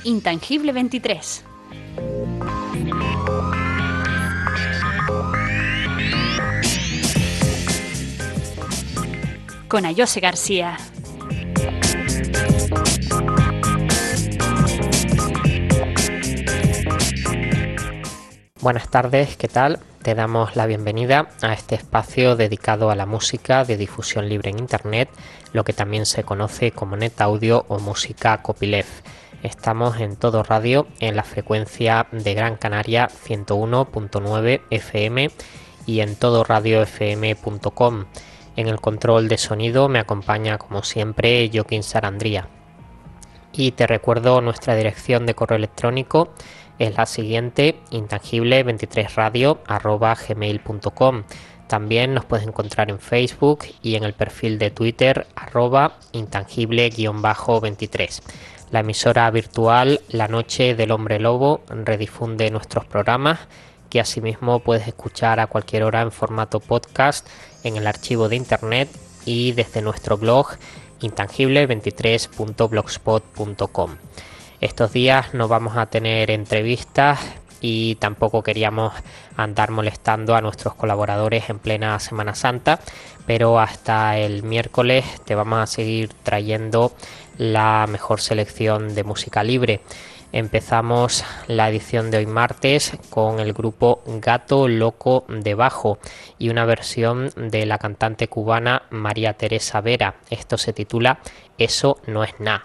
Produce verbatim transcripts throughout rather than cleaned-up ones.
Intangible veintitrés. Con Ayose García. Buenas tardes, ¿qué tal? Te damos la bienvenida a este espacio dedicado a la música de difusión libre en Internet, lo que también se conoce como Net Audio o música copyleft. Estamos en Todo Radio en la frecuencia de Gran Canaria ciento uno punto nueve F M y en todo radio f m punto com. En el control de sonido me acompaña como siempre Joaquín Sarandría. Y te recuerdo nuestra dirección de correo electrónico es la siguiente: intangible veintitrés radio arroba gmail punto com. También nos puedes encontrar en Facebook y en el perfil de Twitter arroba intangible veintitrés. La emisora virtual La Noche del Hombre Lobo redifunde nuestros programas, que asimismo puedes escuchar a cualquier hora en formato podcast en el archivo de internet y desde nuestro blog intangible veintitrés punto blogspot punto com. Estos días no vamos a tener entrevistas y tampoco queríamos andar molestando a nuestros colaboradores en plena Semana Santa, pero hasta el miércoles te vamos a seguir trayendo la mejor selección de música libre. Empezamos la edición de hoy martes con el grupo Gato Loco de Bajo y una versión de la cantante cubana María Teresa Vera. Esto se titula Eso no es nada.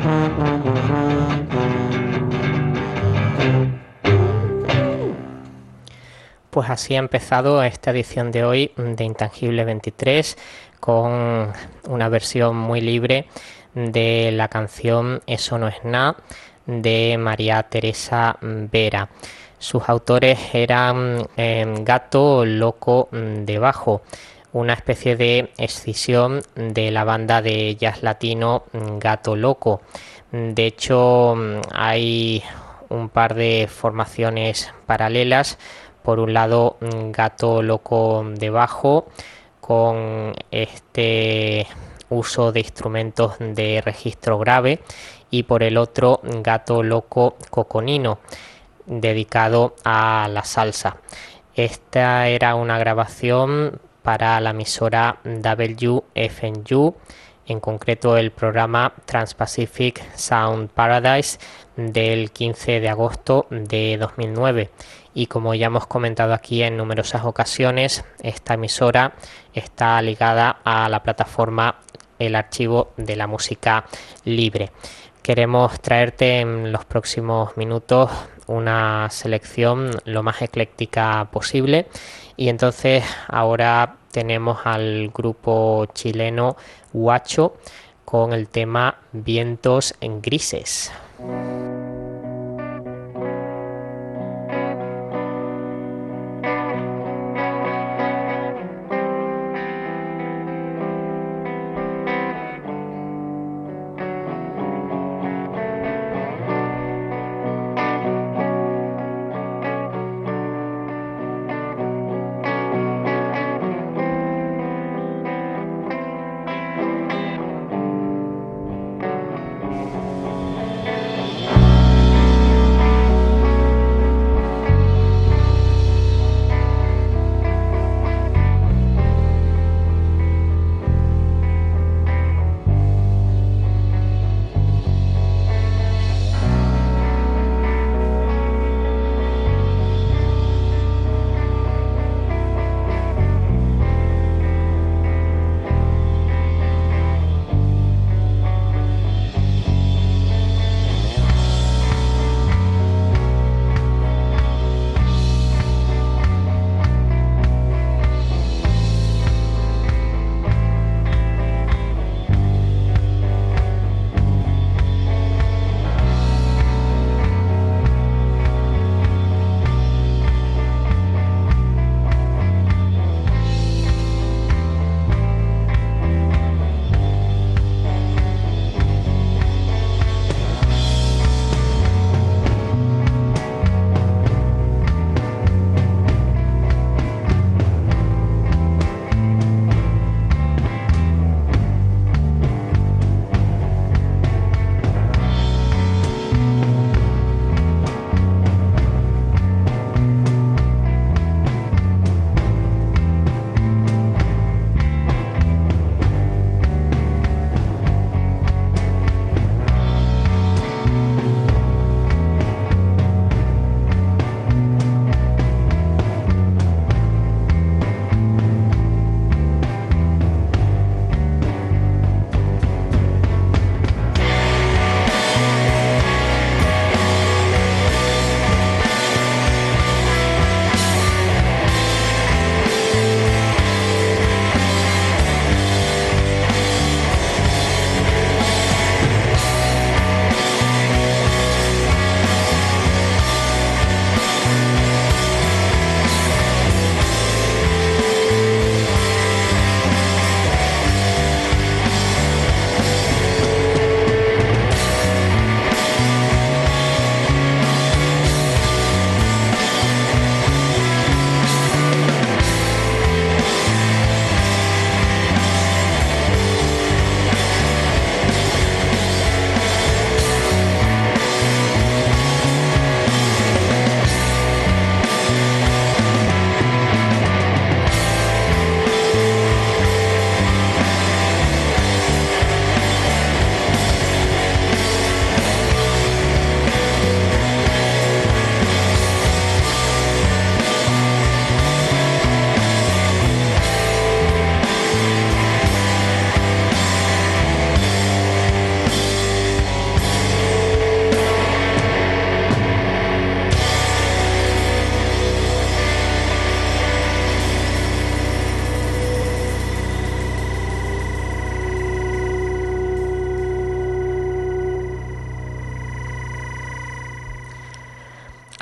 Pues así ha empezado esta edición de hoy de Intangible veintitrés con una versión muy libre de la canción Eso no es nada de María Teresa Vera. Sus autores eran eh, Gato Loco de Bajo, una especie de escisión de la banda de jazz latino Gato Loco. De hecho, hay un par de formaciones paralelas. Por un lado, Gato Loco de Bajo, con este uso de instrumentos de registro grave, y por el otro, Gato Loco Coconino, dedicado a la salsa. Esta era una grabación para la emisora W F N U, en concreto el programa Trans-Pacific Sound Paradise del quince de agosto de dos mil nueve. Y como ya hemos comentado aquí en numerosas ocasiones, esta emisora está ligada a la plataforma El Archivo de la Música Libre. Queremos traerte en los próximos minutos una selección lo más ecléctica posible, y entonces ahora tenemos al grupo chileno Huacho con el tema Vientos en Grises.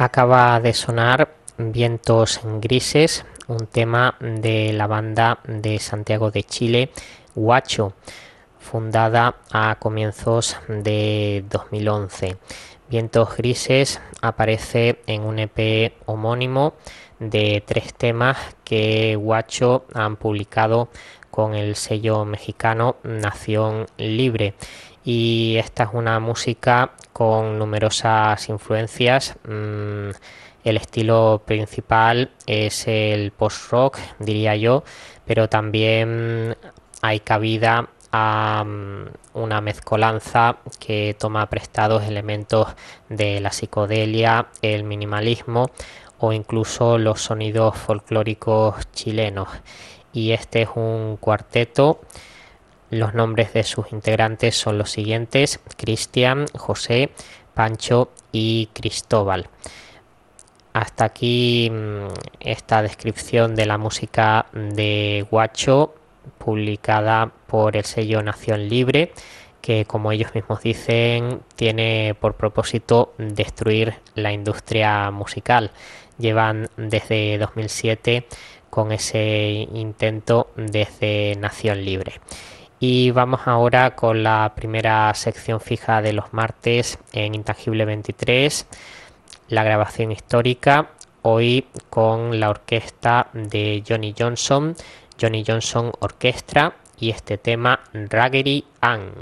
Acaba de sonar Vientos Grises, un tema de la banda de Santiago de Chile, Guacho, fundada a comienzos de dos mil once. Vientos Grises aparece en un E P homónimo de tres temas que Guacho han publicado con el sello mexicano Nación Libre. Y esta es una música con numerosas influencias. Mm, el estilo principal es el post-rock, diría yo, pero también hay cabida a um, una mezcolanza que toma prestados elementos de la psicodelia, el minimalismo o incluso los sonidos folclóricos chilenos. Y este es un cuarteto. Los nombres de sus integrantes son los siguientes: Cristian, José, Pancho y Cristóbal. Hasta aquí esta descripción de la música de Guacho, publicada por el sello Nación Libre, que, como ellos mismos dicen, tiene por propósito destruir la industria musical. Llevan desde dos mil siete con ese intento desde Nación Libre. Y vamos ahora con la primera sección fija de los martes en Intangible veintitrés, la grabación histórica, hoy con la orquesta de Johnny Johnson, Johnny Johnson Orchestra, y este tema Raggedy Ann.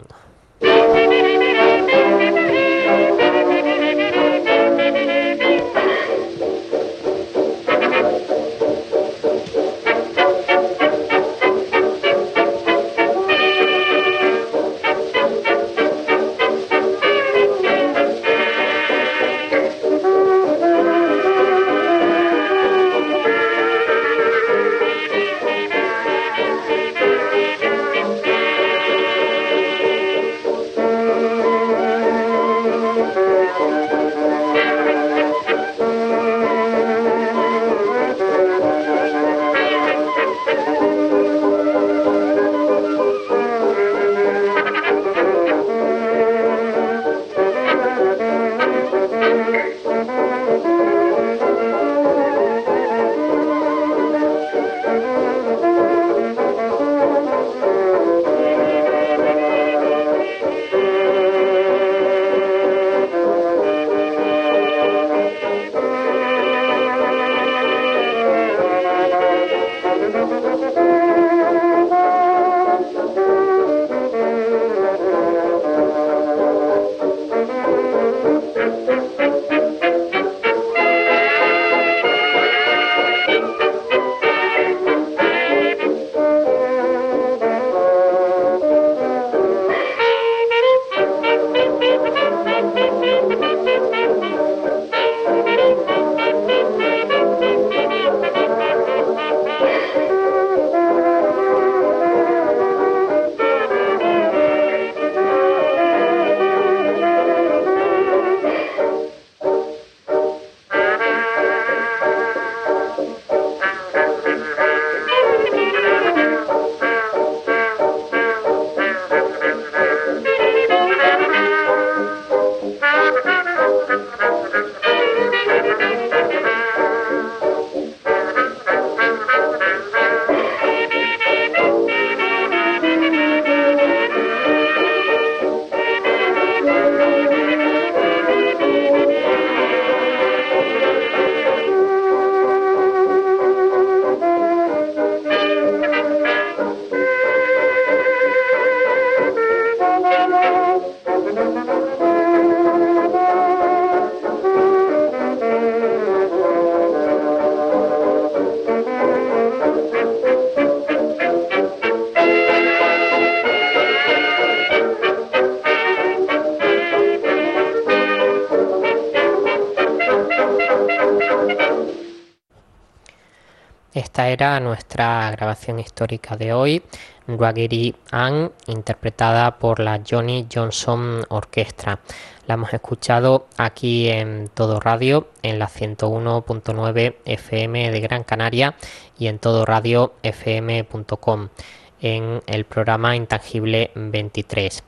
Esta era nuestra grabación histórica de hoy, Raggedy Ann, interpretada por la Johnny Johnson Orchestra. La hemos escuchado aquí en Todo Radio, en la ciento uno punto nueve F M de Gran Canaria y en todo radio f m punto com, en el programa Intangible veintitrés.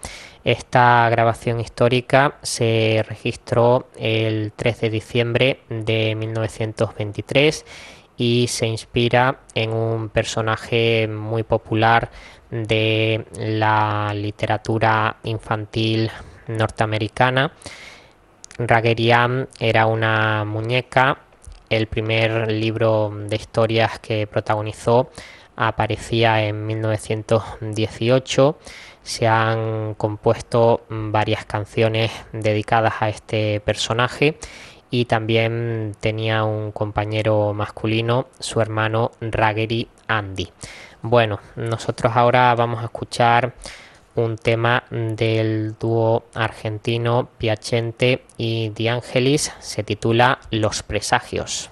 Esta grabación histórica se registró el tres de diciembre de mil novecientos veintitrés y se inspira en un personaje muy popular de la literatura infantil norteamericana. Raggedy Ann era una muñeca. El primer libro de historias que protagonizó aparecía en mil novecientos dieciocho. Se han compuesto varias canciones dedicadas a este personaje y también tenía un compañero masculino, su hermano Raggedy Andy. Bueno, nosotros ahora vamos a escuchar un tema del dúo argentino Piacente y De Angelis, se titula Los Presagios.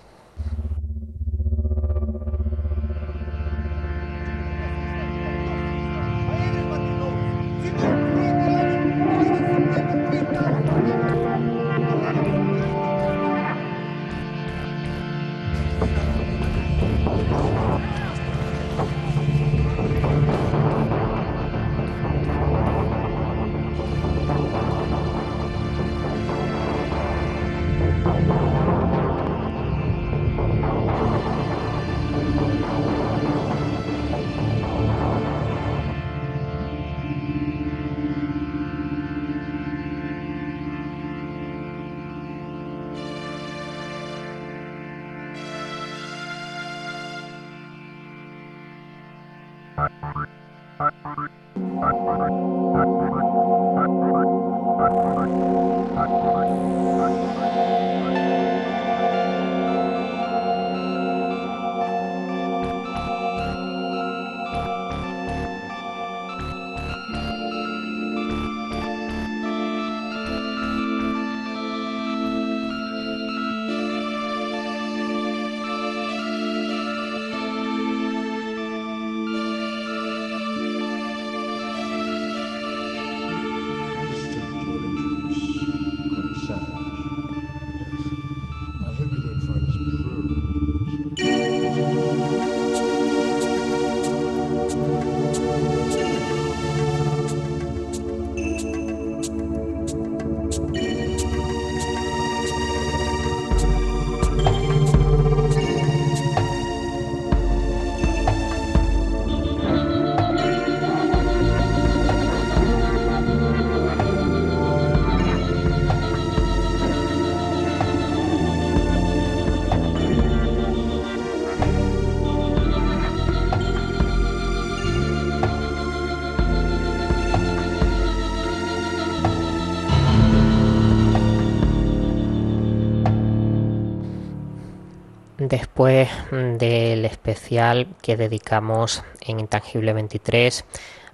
Después del especial que dedicamos en Intangible veintitrés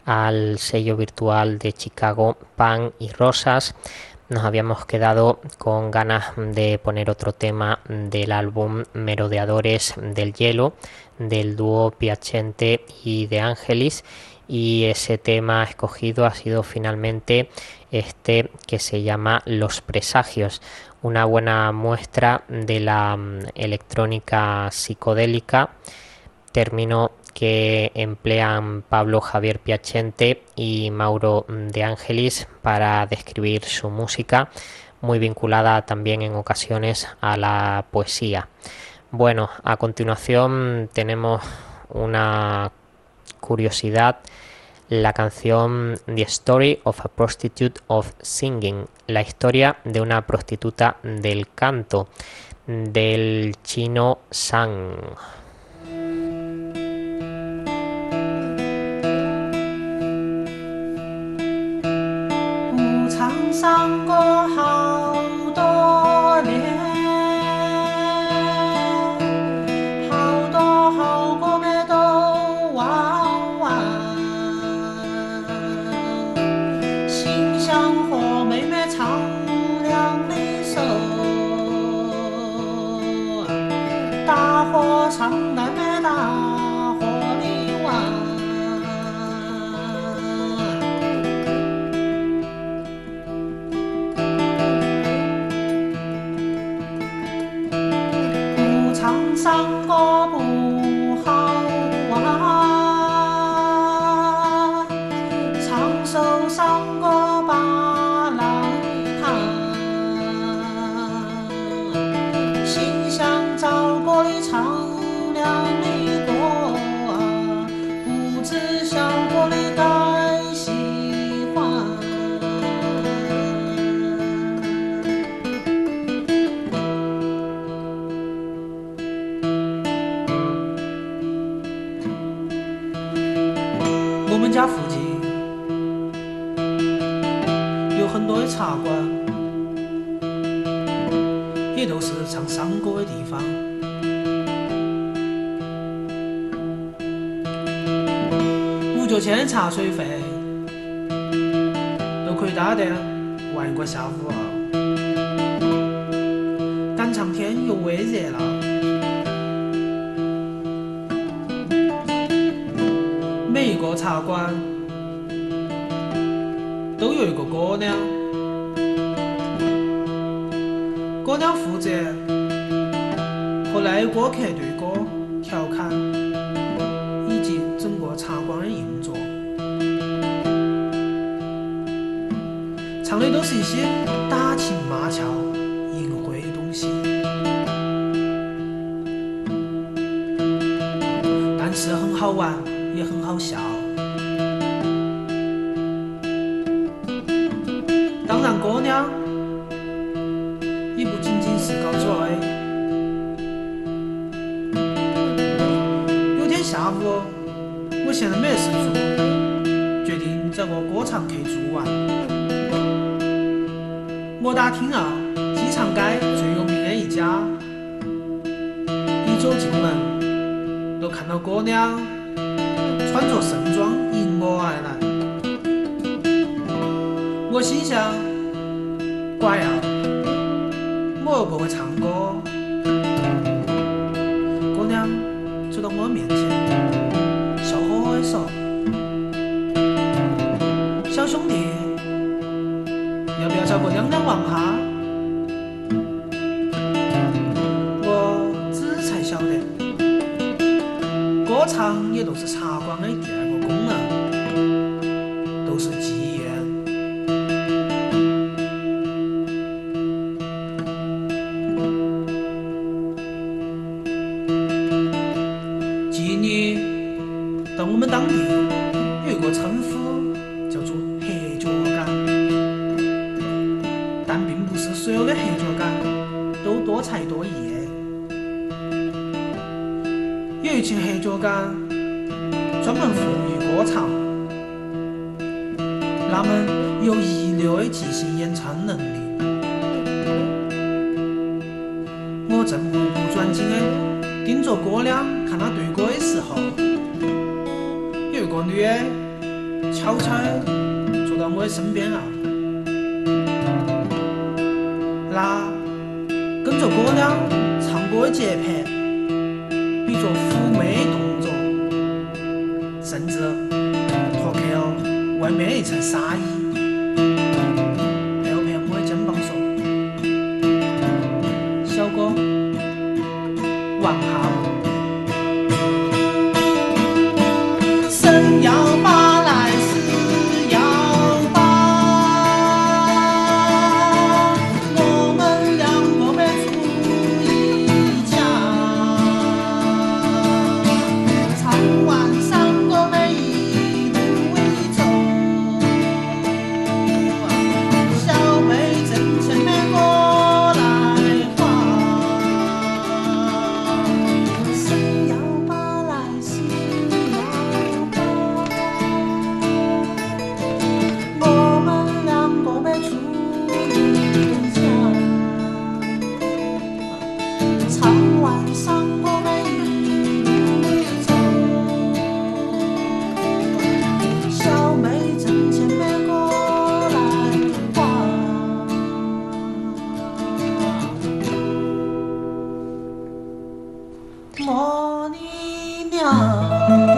al sello virtual de Chicago Pan y Rosas, nos habíamos quedado con ganas de poner otro tema del álbum Merodeadores del Hielo del dúo Piacente y De Angelis, y ese tema escogido ha sido finalmente este que se llama Los Presagios, una buena muestra de la electrónica psicodélica, término que emplean Pablo Javier Piacente y Mauro De Angelis para describir su música, muy vinculada también en ocasiones a la poesía. Bueno, a continuación tenemos una curiosidad, la canción The Story of a Prostitute of Singing, la historia de una prostituta del canto, del chino Sang. 上过好多年，好多好过没都玩完，心想和妹妹唱两的首，大伙唱来没大伙的玩。 唱歌不好玩，唱首山歌馆，也都是唱山歌的地方。五角钱茶水费都可以打得外国下午，赶场天又微热了。每一个茶馆都有一个歌娘，歌娘负责和那歌客对歌、调侃以及整个茶馆的运作，唱的都是一些打情骂俏、淫秽的东西，但是很好玩，也很好笑。当然，歌娘也不仅仅是搞嘴。有天下午，我闲得没事做，决定找个歌唱客住玩。我打听了机场街最有名的一家，一走进门，都看到歌娘穿着盛装迎我而来。我心想，乖啊，我又不会唱歌。歌娘走到我面前，笑呵呵地说：“小兄弟，要不要找个两两玩哈？”我只才晓得，歌唱也都是茶馆的第二个功能，都是妓院。妓女到我们当地有一个称呼叫做黑脚杆，但并不是所有的黑脚杆都多才多艺的。有一群黑脚杆专门服务于歌唱，他们有一流的即兴演唱能力。我正目不转睛的盯着歌娘看她对歌的时候，有一个女的悄悄地坐到我的身边啊，她跟着歌娘唱歌的节拍，比作妩媚动作，甚至脱去了外面一层纱衣，拍了拍我的肩膀说：“小哥，玩哈我。”生要把来死要把，我们两个没住一家，唱完三个没一路一走，小妹挣钱没过来花，生要把来死我们两个没住一家，唱完三个没一路走，小妹挣钱没过来花。莫你娘。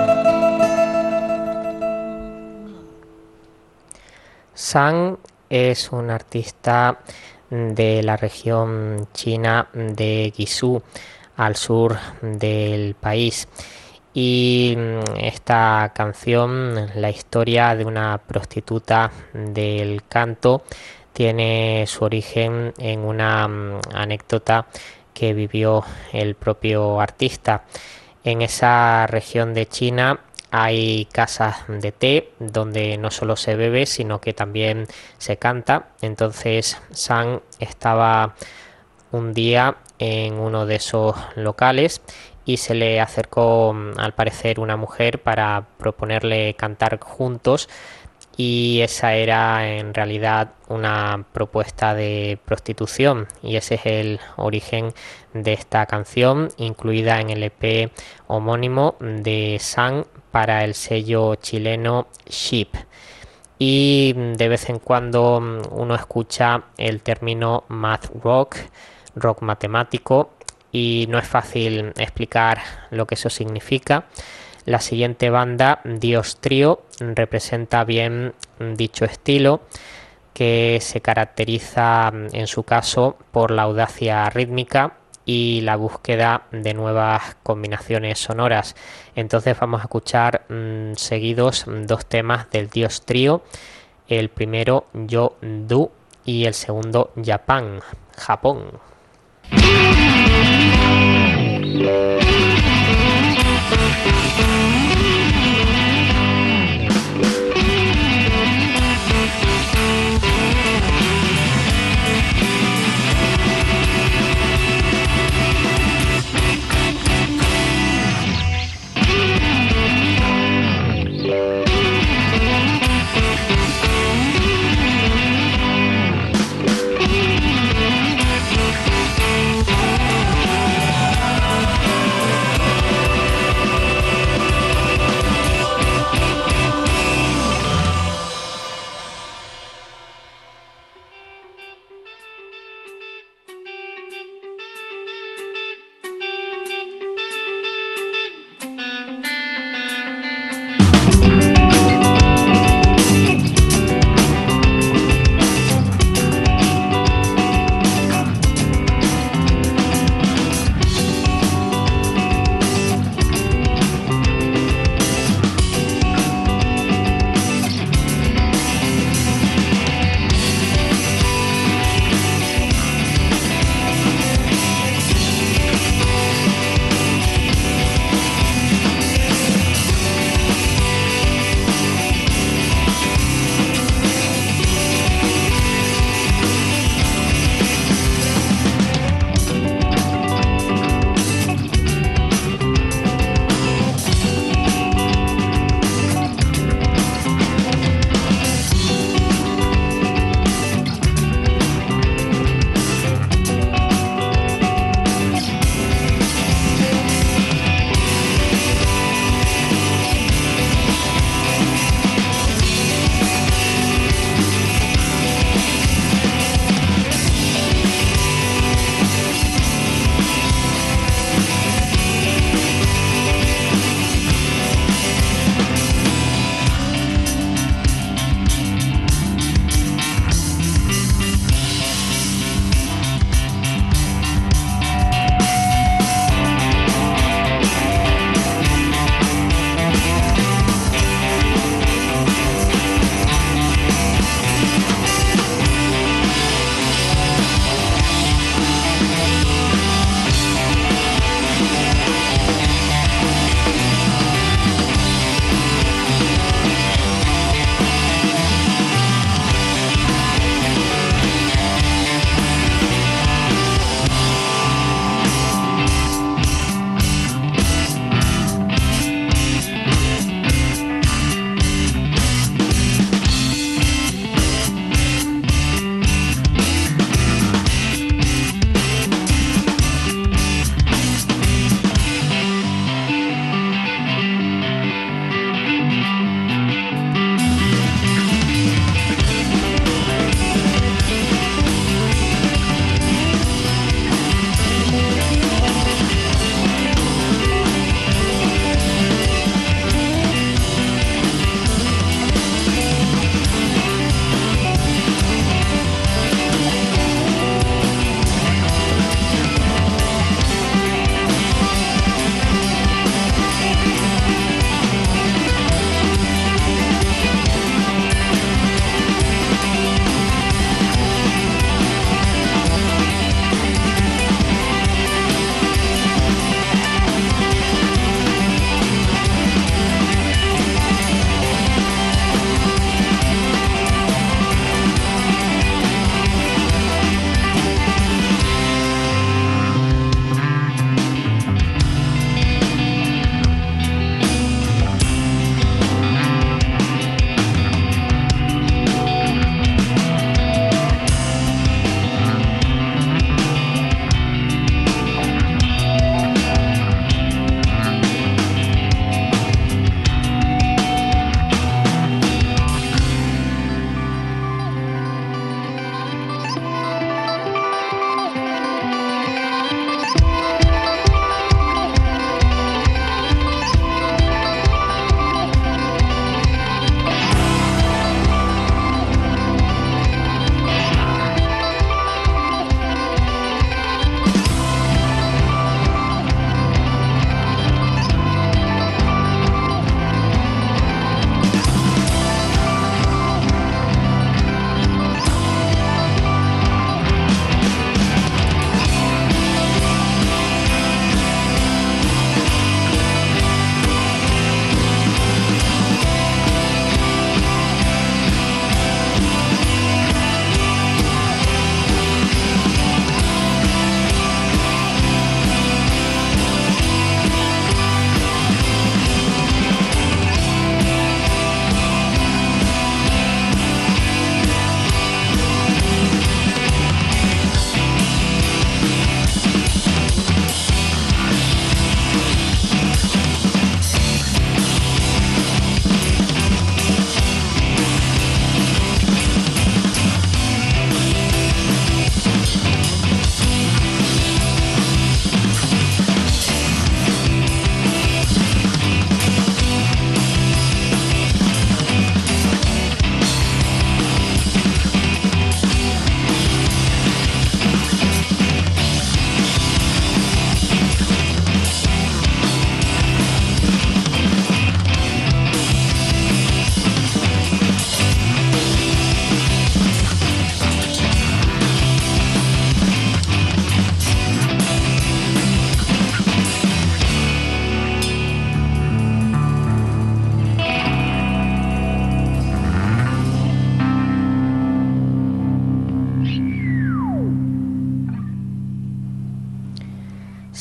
Sang es un artista de la región china de Guizhou, al sur del país. Y esta canción, la historia de una prostituta del canto, tiene su origen en una anécdota que vivió el propio artista. En esa región de China hay casas de té donde no solo se bebe, sino que también se canta. Entonces Sang estaba un día en uno de esos locales y se le acercó, al parecer, una mujer para proponerle cantar juntos y esa era en realidad una propuesta de prostitución, y ese es el origen de esta canción, incluida en el E P homónimo de Sun para el sello chileno Sheep. Y de vez en cuando uno escucha el término math rock, rock matemático, y no es fácil explicar lo que eso significa. La siguiente banda, Dios Trío, representa bien dicho estilo, que se caracteriza en su caso por la audacia rítmica y la búsqueda de nuevas combinaciones sonoras. Entonces vamos a escuchar mmm, seguidos dos temas del Dios Trío, el primero Yo Du y el segundo Japan, Japón.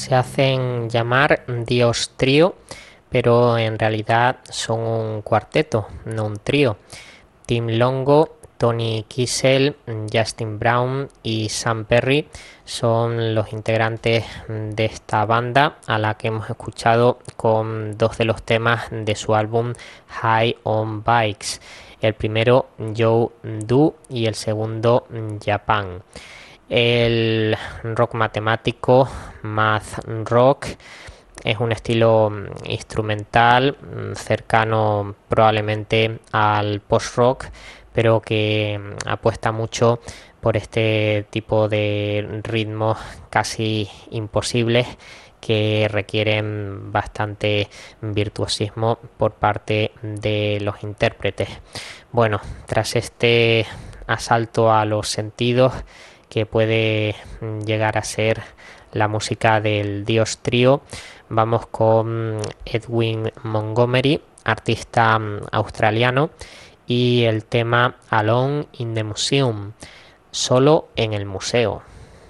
Se hacen llamar Dios Trío, pero en realidad son un cuarteto, no un trío. Tim Longo, Tony Kissel, Justin Brown y Sam Perry son los integrantes de esta banda, a la que hemos escuchado con dos de los temas de su álbum High on Bikes. El primero, Joe Do, y el segundo, Japan. El rock matemático, math rock, es un estilo instrumental cercano probablemente al post-rock, pero que apuesta mucho por este tipo de ritmos casi imposibles que requieren bastante virtuosismo por parte de los intérpretes. Bueno, tras este asalto a los sentidos que puede llegar a ser la música del Dios Trío, vamos con Edwin Montgomery, artista australiano, y el tema Alone in the Museum, solo en el museo.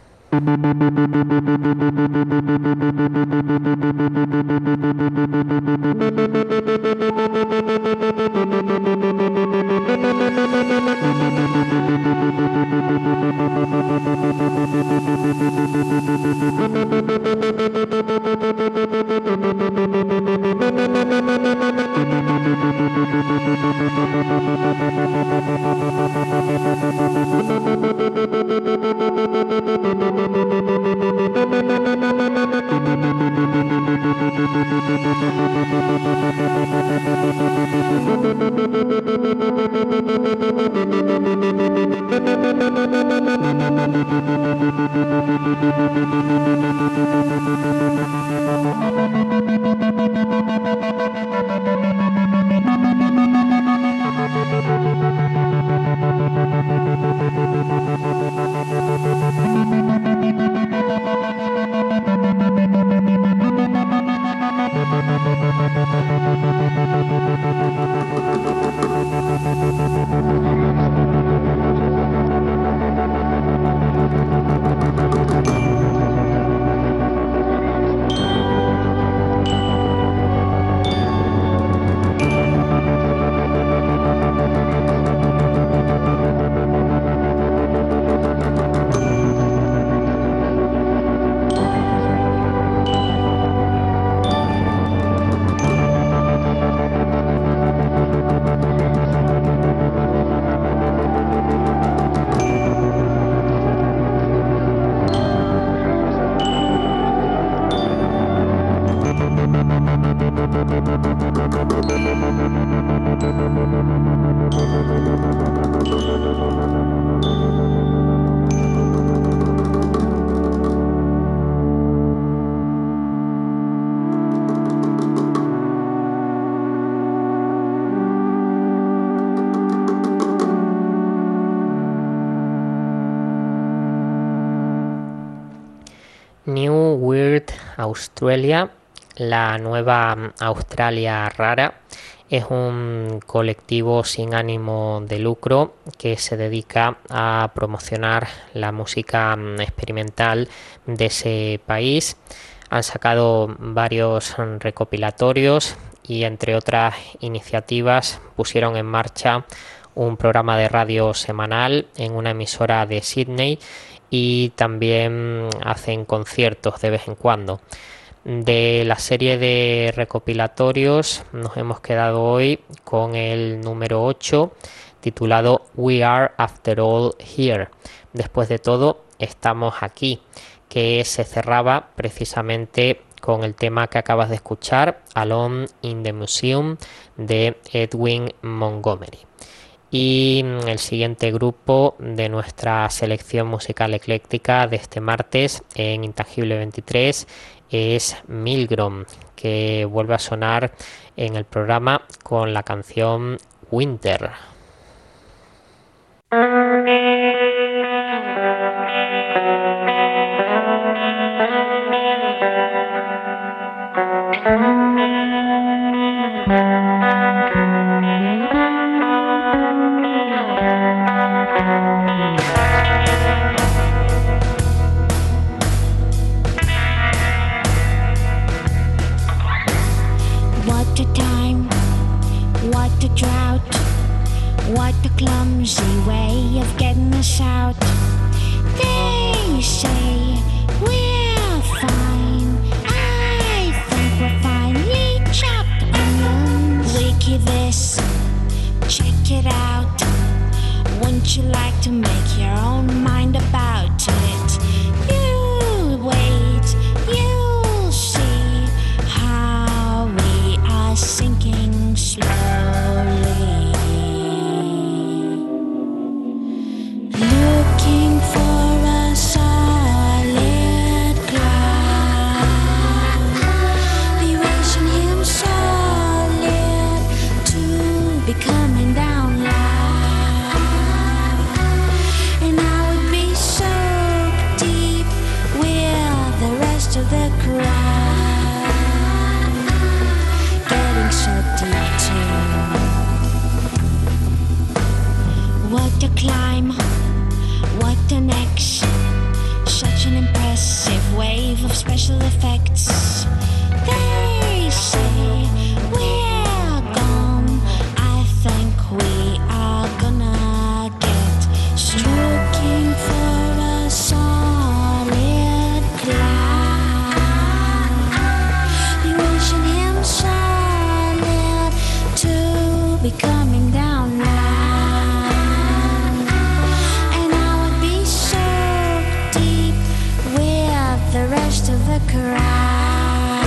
New Weird Australia, la nueva Australia rara, es un colectivo sin ánimo de lucro que se dedica a promocionar la música experimental de ese país. Han sacado varios recopilatorios y, entre otras iniciativas, pusieron en marcha un programa de radio semanal en una emisora de Sydney y también hacen conciertos de vez en cuando. De la serie de recopilatorios nos hemos quedado hoy con el número ocho, titulado We Are After All Here. Después de todo, estamos aquí, que se cerraba precisamente con el tema que acabas de escuchar, Alone in the Museum, de Edwin Montgomery. Y el siguiente grupo de nuestra selección musical ecléctica de este martes en Intangible veintitrés es Milgrom, que vuelve a sonar en el programa con la canción Winter. love of special effects. They say we're gone. I think we are gonna get looking for a solid cloud. You wishing him solid to be coming down now. And I would be so deep with the rest of the crowd.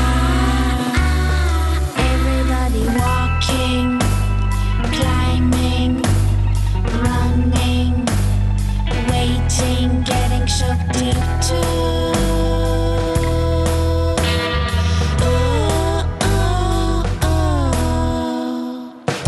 Everybody walking, climbing, running, waiting, getting so deep too. Ooh, ooh, ooh.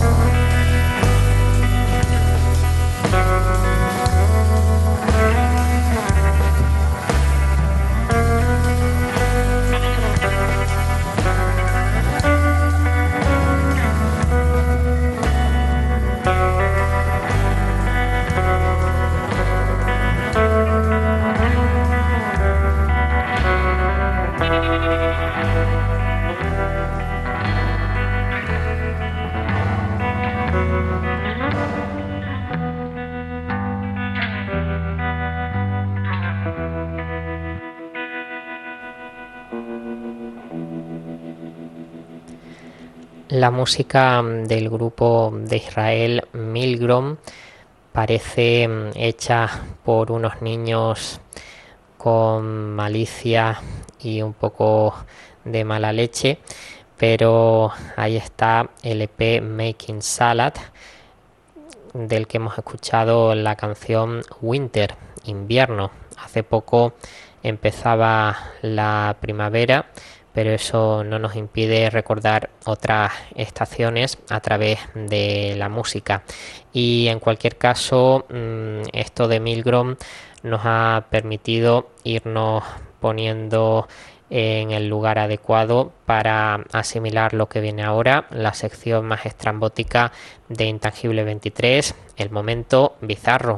La música del grupo de Israel Milgrom parece hecha por unos niños con malicia y un poco de mala leche, pero ahí está el E P Making Salad, del que hemos escuchado la canción Winter, invierno. Hace poco empezaba la primavera, pero eso no nos impide recordar otras estaciones a través de la música. Y en cualquier caso, esto de Milgrom nos ha permitido irnos poniendo en el lugar adecuado para asimilar lo que viene ahora, la sección más estrambótica de Intangible veintitrés, el momento bizarro.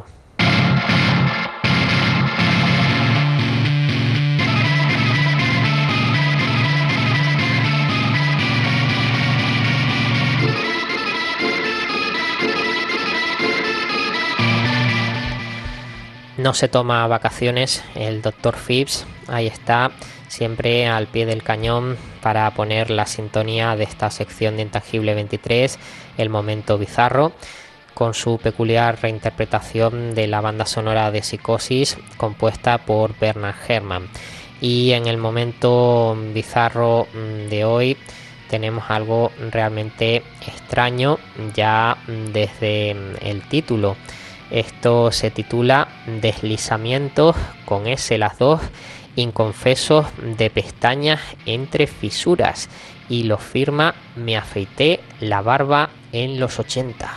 No se toma vacaciones el doctor Phipps, ahí está, siempre al pie del cañón para poner la sintonía de esta sección de Intangible veintitrés, el momento bizarro, con su peculiar reinterpretación de la banda sonora de Psicosis, compuesta por Bernard Herrmann. Y en el momento bizarro de hoy tenemos algo realmente extraño ya desde el título. Esto se titula Deslizamientos, con S las dos, inconfesos de pestañas entre fisuras, y lo firma Me afeité la barba en los ochenta.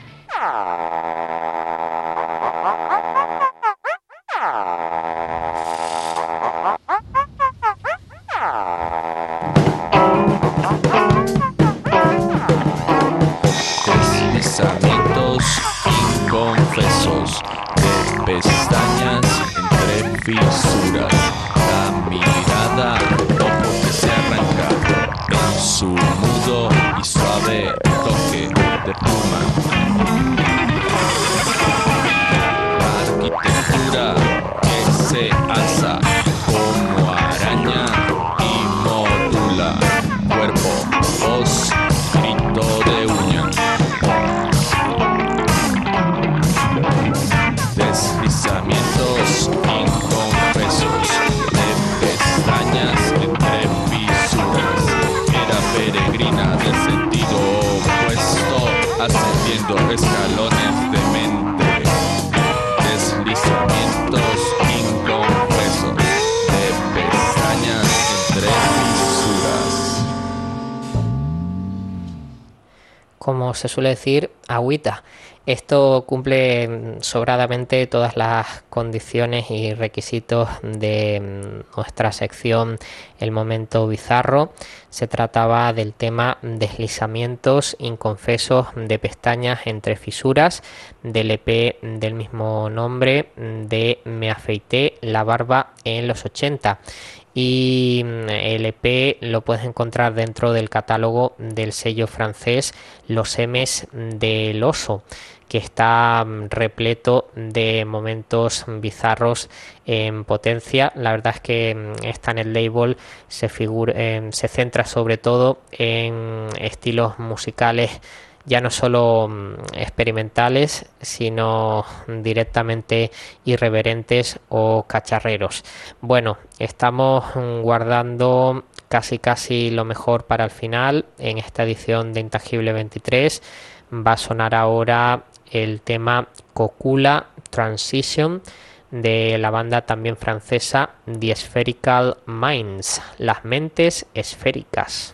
Deslizamientos inconfesos de pestañas entre fisuras, la mirada, ojo que se arranca en su mudo y suave toque de pluma. La arquitectura que se alza como araña y modula cuerpo, voz, grito de uña. Deslizamientos inconfesos de pestañas entre fisuras. Era peregrina del sentido opuesto, ascendiendo escalones de mente. Deslizamientos inconfesos de pestañas entre fisuras. Como se suele decir, agüita. Esto cumple sobradamente todas las condiciones y requisitos de nuestra sección El Momento Bizarro. Se trataba del tema Deslizamientos inconfesos de pestañas entre fisuras, del E P del mismo nombre de Me afeité la barba en los ochenta. y el E P lo puedes encontrar dentro del catálogo del sello francés Los M's del Oso, que está repleto de momentos bizarros en potencia. La verdad es que esta en el label se, figura, eh, se centra sobre todo en estilos musicales ya no solo experimentales, sino directamente irreverentes o cacharreros. Bueno, estamos guardando casi casi lo mejor para el final en esta edición de Intangible veintitrés. Va a sonar ahora el tema Cocula Transition de la banda también francesa The Spherical Minds, las mentes esféricas.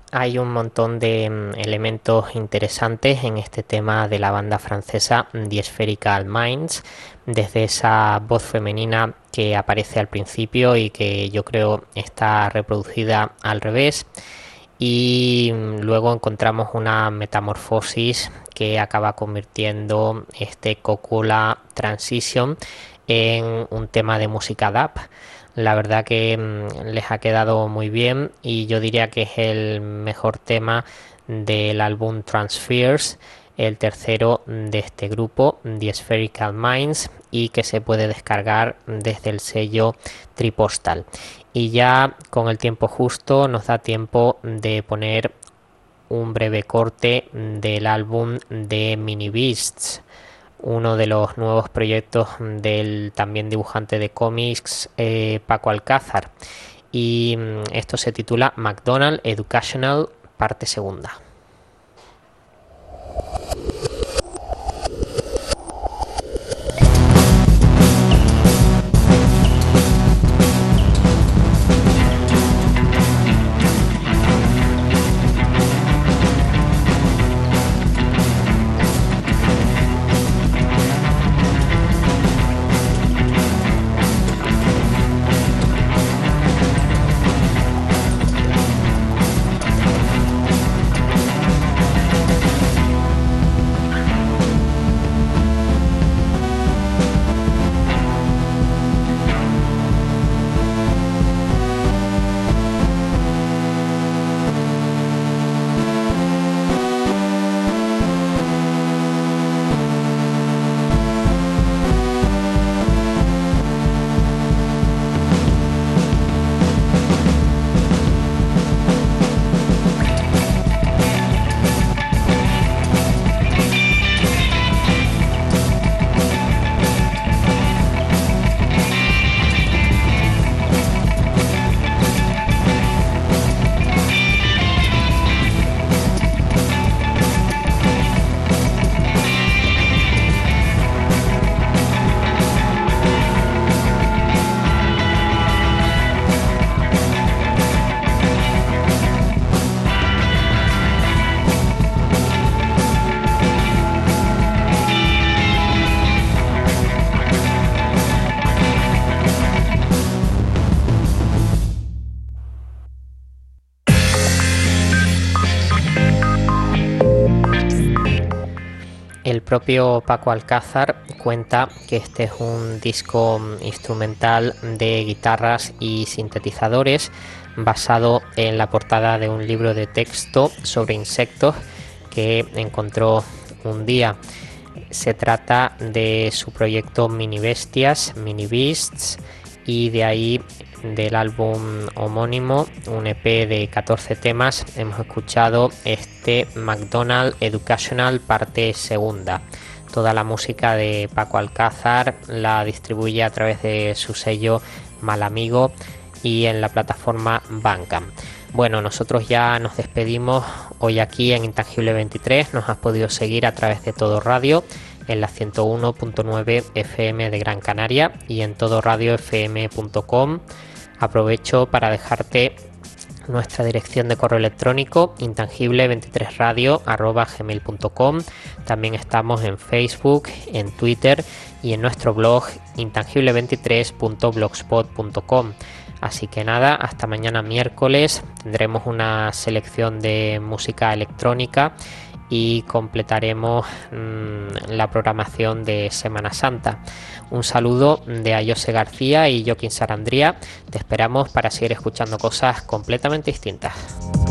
hay un montón de mm, elementos interesantes en este tema de la banda francesa The Spherical Minds, desde esa voz femenina que aparece al principio y que yo creo está reproducida al revés, y mm, luego encontramos una metamorfosis que acaba convirtiendo este Kokula Transition en un tema de música dub. La verdad que mmm, les ha quedado muy bien y yo diría que es el mejor tema del álbum Transfers, el tercero de este grupo, The Spherical Minds, y que se puede descargar desde el sello Tripostal. Y ya con el tiempo justo nos da tiempo de poner un breve corte del álbum de Mini Beasts, uno de los nuevos proyectos del también dibujante de cómics eh, Paco Alcázar, y mm, esto se titula McDonald Educational parte segunda. El propio Paco Alcázar cuenta que este es un disco instrumental de guitarras y sintetizadores basado en la portada de un libro de texto sobre insectos que encontró un día. Se trata de su proyecto Mini Bestias, Mini Beasts, y de ahí del álbum homónimo, un E P de catorce temas, hemos escuchado este McDonald Educational parte segunda. Toda la música de Paco Alcázar la distribuye a través de su sello Malamigo y en la plataforma Bandcamp. Bueno, nosotros ya nos despedimos hoy aquí en Intangible veintitrés. Nos has podido seguir a través de Todo Radio en la ciento uno punto nueve F M de Gran Canaria y en todo radio f m punto com. Aprovecho para dejarte nuestra dirección de correo electrónico intangible veintitrés radio arroba gmail punto com. También estamos en Facebook, en Twitter y en nuestro blog intangible veintitrés punto blogspot punto com. Así que nada, hasta mañana miércoles tendremos una selección de música electrónica y completaremos mmm, la programación de Semana Santa. Un saludo de Ayose García y Joaquín Sarandría. Te esperamos para seguir escuchando cosas completamente distintas.